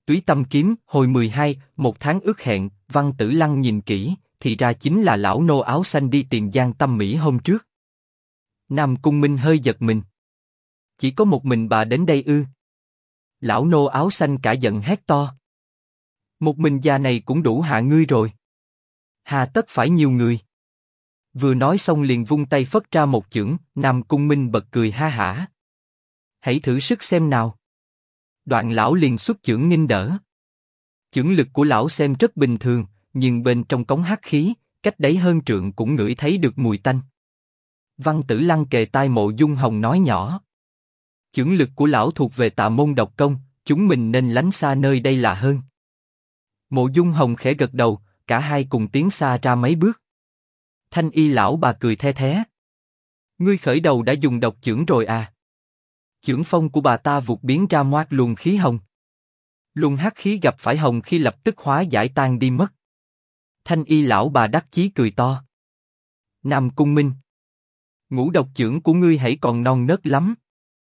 Túy Tâm Kiếm, hồi 12, một tháng ước hẹn. Văn Tử Lăng nhìn kỹ, thì ra chính là lão nô áo xanh đi tìm Giang Tâm Mỹ hôm trước. Nam Cung Minh hơi giật mình. Chỉ có một mình bà đến đây ư? Lão nô áo xanh cả giận hét to. Một mình già này cũng đủ hạ ngươi rồi. Hà tất phải nhiều người. Vừa nói xong liền vung tay phất ra một chưởng. Nam Cung Minh bật cười ha hả. Hãy thử sức xem nào. Đoạn lão liền xuất chưởng nghênh đỡ. Chưởng lực của lão xem rất bình thường, nhưng bên trong cống hắc khí, cách đấy hơn trượng cũng ngửi thấy được mùi tanh. Văn Tử Lăng kề tai Mộ Dung Hồng nói nhỏ. Chưởng lực của lão thuộc về tà môn độc công, chúng mình nên lánh xa nơi đây là hơn. Mộ Dung Hồng khẽ gật đầu, cả hai cùng tiến xa ra mấy bước. Thanh y lão bà cười the thé. Ngươi khởi đầu đã dùng độc chưởng rồi à? Chưởng phong của bà ta vụt biến ra moát luồng khí hồng. Luồng hắc khí gặp phải hồng khi lập tức hóa giải tan đi mất. Thanh y lão bà đắc chí cười to. Nam Cung Minh, ngũ độc chưởng của ngươi hãy còn non nớt lắm.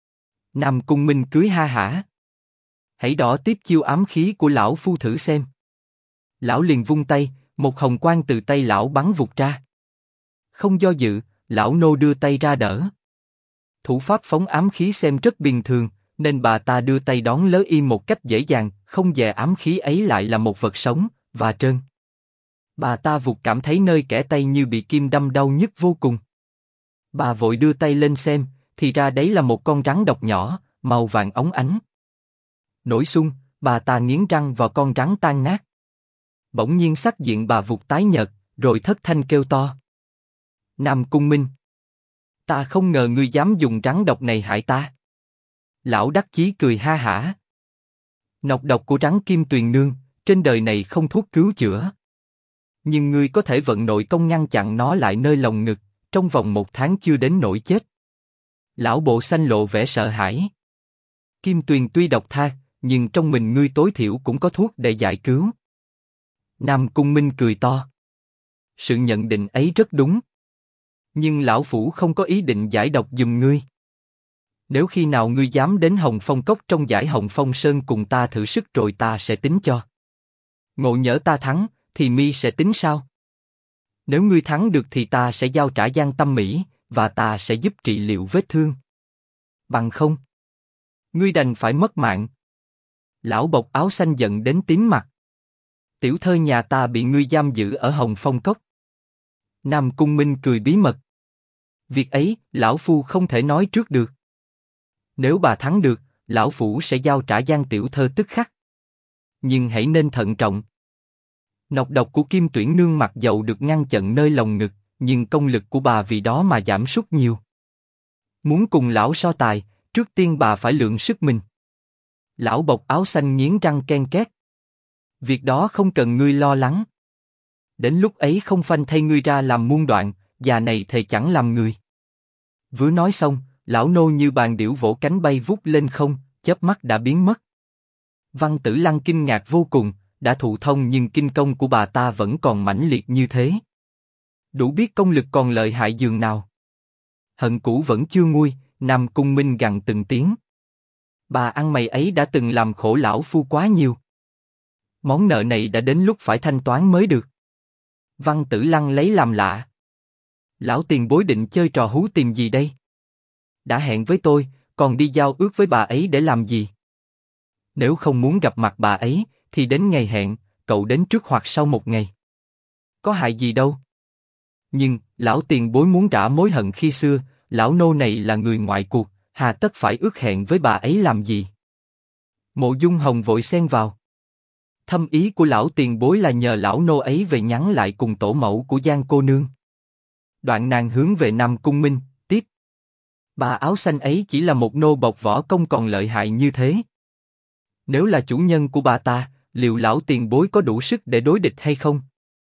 Nam Cung Minh cưới ha hả. Hãy đỏ tiếp chiêu ám khí của lão phu thử xem. Lão liền vung tay, một hồng quang từ tay lão bắn vụt ra. Không do dự, lão nô đưa tay ra đỡ. Thủ pháp phóng ám khí xem rất bình thường, nên bà ta đưa tay đón lỡ im một cách dễ dàng, không dè ám khí ấy lại là một vật sống và trơn. Bà ta vụt cảm thấy nơi kẽ tay như bị kim đâm đau nhức vô cùng. Bà vội đưa tay lên xem, thì ra đấy là một con rắn độc nhỏ, màu vàng óng ánh. Nổi xung, bà ta nghiến răng vào con rắn tan nát. Bỗng nhiên sắc diện bà vụt tái nhợt, rồi thất thanh kêu to. Nam Cung Minh, ta không ngờ ngươi dám dùng rắn độc này hại ta. Lão đắc chí cười ha hả. Nọc độc của rắn Kim Tuyền Nương, trên đời này không thuốc cứu chữa. Nhưng ngươi có thể vận nội công ngăn chặn nó lại nơi lồng ngực, trong vòng 1 tháng chưa đến nỗi chết. Lão bộ xanh lộ vẻ sợ hãi. Kim Tuyền tuy độc tha, nhưng trong mình ngươi tối thiểu cũng có thuốc để giải cứu. Nam Cung Minh cười to. Sự nhận định ấy rất đúng. Nhưng lão phu không có ý định giải độc giùm ngươi. Nếu khi nào ngươi dám đến Hồng Phong Cốc trong giải Hồng Phong Sơn cùng ta thử sức rồi ta sẽ tính cho. Ngộ nhỡ ta thắng, thì mi sẽ tính sao? Nếu ngươi thắng được thì ta sẽ giao trả Giang Tâm Mỹ, và ta sẽ giúp trị liệu vết thương. Bằng không, ngươi đành phải mất mạng. Lão bộc áo xanh giận đến tím mặt. Tiểu thơ nhà ta bị ngươi giam giữ ở Hồng Phong Cốc. Nam Cung Minh cười bí mật. Việc ấy, lão phu không thể nói trước được. Nếu bà thắng được, lão phu sẽ giao trả Giang tiểu thơ tức khắc. Nhưng hãy nên thận trọng. Nọc độc của Kim Tuyển Nương mặc dầu được ngăn chặn nơi lồng ngực, nhưng công lực của bà vì đó mà giảm sút nhiều. Muốn cùng lão so tài, trước tiên bà phải lượng sức mình. Lão bộc áo xanh nghiến răng ken két. Việc đó không cần ngươi lo lắng. Đến lúc ấy không phanh thay ngươi ra làm muôn đoạn, già này thề chẳng làm người. Vừa nói xong, lão nô như bàn điểu vỗ cánh bay vút lên không, chớp mắt đã biến mất. Văn Tử Lăng kinh ngạc vô cùng, đã thụ thông nhưng kinh công của bà ta vẫn còn mãnh liệt như thế. Đủ biết công lực còn lợi hại dường nào. Hận cũ vẫn chưa nguôi, Nam Cung Minh gằn từng tiếng. Bà ăn mày ấy đã từng làm khổ lão phu quá nhiều. Món nợ này đã đến lúc phải thanh toán mới được. Văn Tử Lăng lấy làm lạ. Lão tiền bối định chơi trò hú tìm gì đây? Đã hẹn với tôi, còn đi giao ước với bà ấy để làm gì? Nếu không muốn gặp mặt bà ấy, thì đến ngày hẹn, cậu đến trước hoặc sau 1 ngày. Có hại gì đâu. Nhưng, lão tiền bối muốn trả mối hận khi xưa, lão nô này là người ngoại cuộc, hà tất phải ước hẹn với bà ấy làm gì? Mộ Dung Hồng vội xen vào. Thâm ý của lão tiền bối là nhờ lão nô ấy về nhắn lại cùng tổ mẫu của Giang cô nương. Đoạn nàng hướng về Nam Cung Minh, tiếp. Bà áo xanh ấy chỉ là một nô bộc võ công còn lợi hại như thế. Nếu là chủ nhân của bà ta, liệu lão tiền bối có đủ sức để đối địch hay không?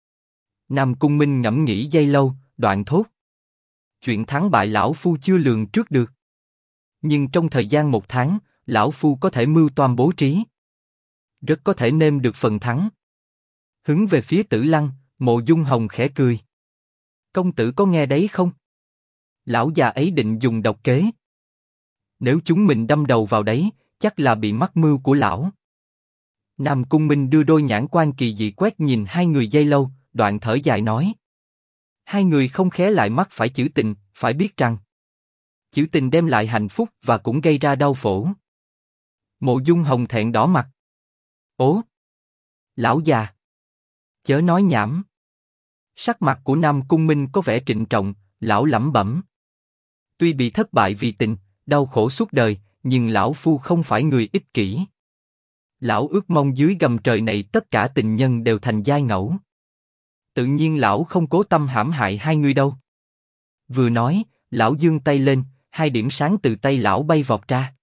Nam Cung Minh ngẫm nghĩ giây lâu, đoạn thốt. Chuyện thắng bại lão phu chưa lường trước được. Nhưng trong thời gian 1 tháng, lão phu có thể mưu toan bố trí. Rất có thể nêm được phần thắng. Hướng về phía Tử Lăng, Mộ Dung Hồng khẽ cười. Công tử có nghe đấy không? Lão già ấy định dùng độc kế. Nếu chúng mình đâm đầu vào đấy, chắc là bị mắc mưu của lão. Nam Cung Minh đưa đôi nhãn quan kỳ dị quét nhìn hai người giây lâu, đoạn thở dài nói. Hai người không khé lại mắc phải chữ tình, phải biết rằng chữ tình đem lại hạnh phúc và cũng gây ra đau khổ. Mộ Dung Hồng thẹn đỏ mặt. Ố! Lão già! Chớ nói nhảm. Sắc mặt của Nam Cung Minh có vẻ trịnh trọng, lão lẩm bẩm. Tuy bị thất bại vì tình, đau khổ suốt đời, nhưng lão phu không phải người ích kỷ. Lão ước mong dưới gầm trời này tất cả tình nhân đều thành giai ngẫu. Tự nhiên lão không cố tâm hãm hại hai người đâu. Vừa nói, lão giương tay lên, hai điểm sáng từ tay lão bay vọt ra.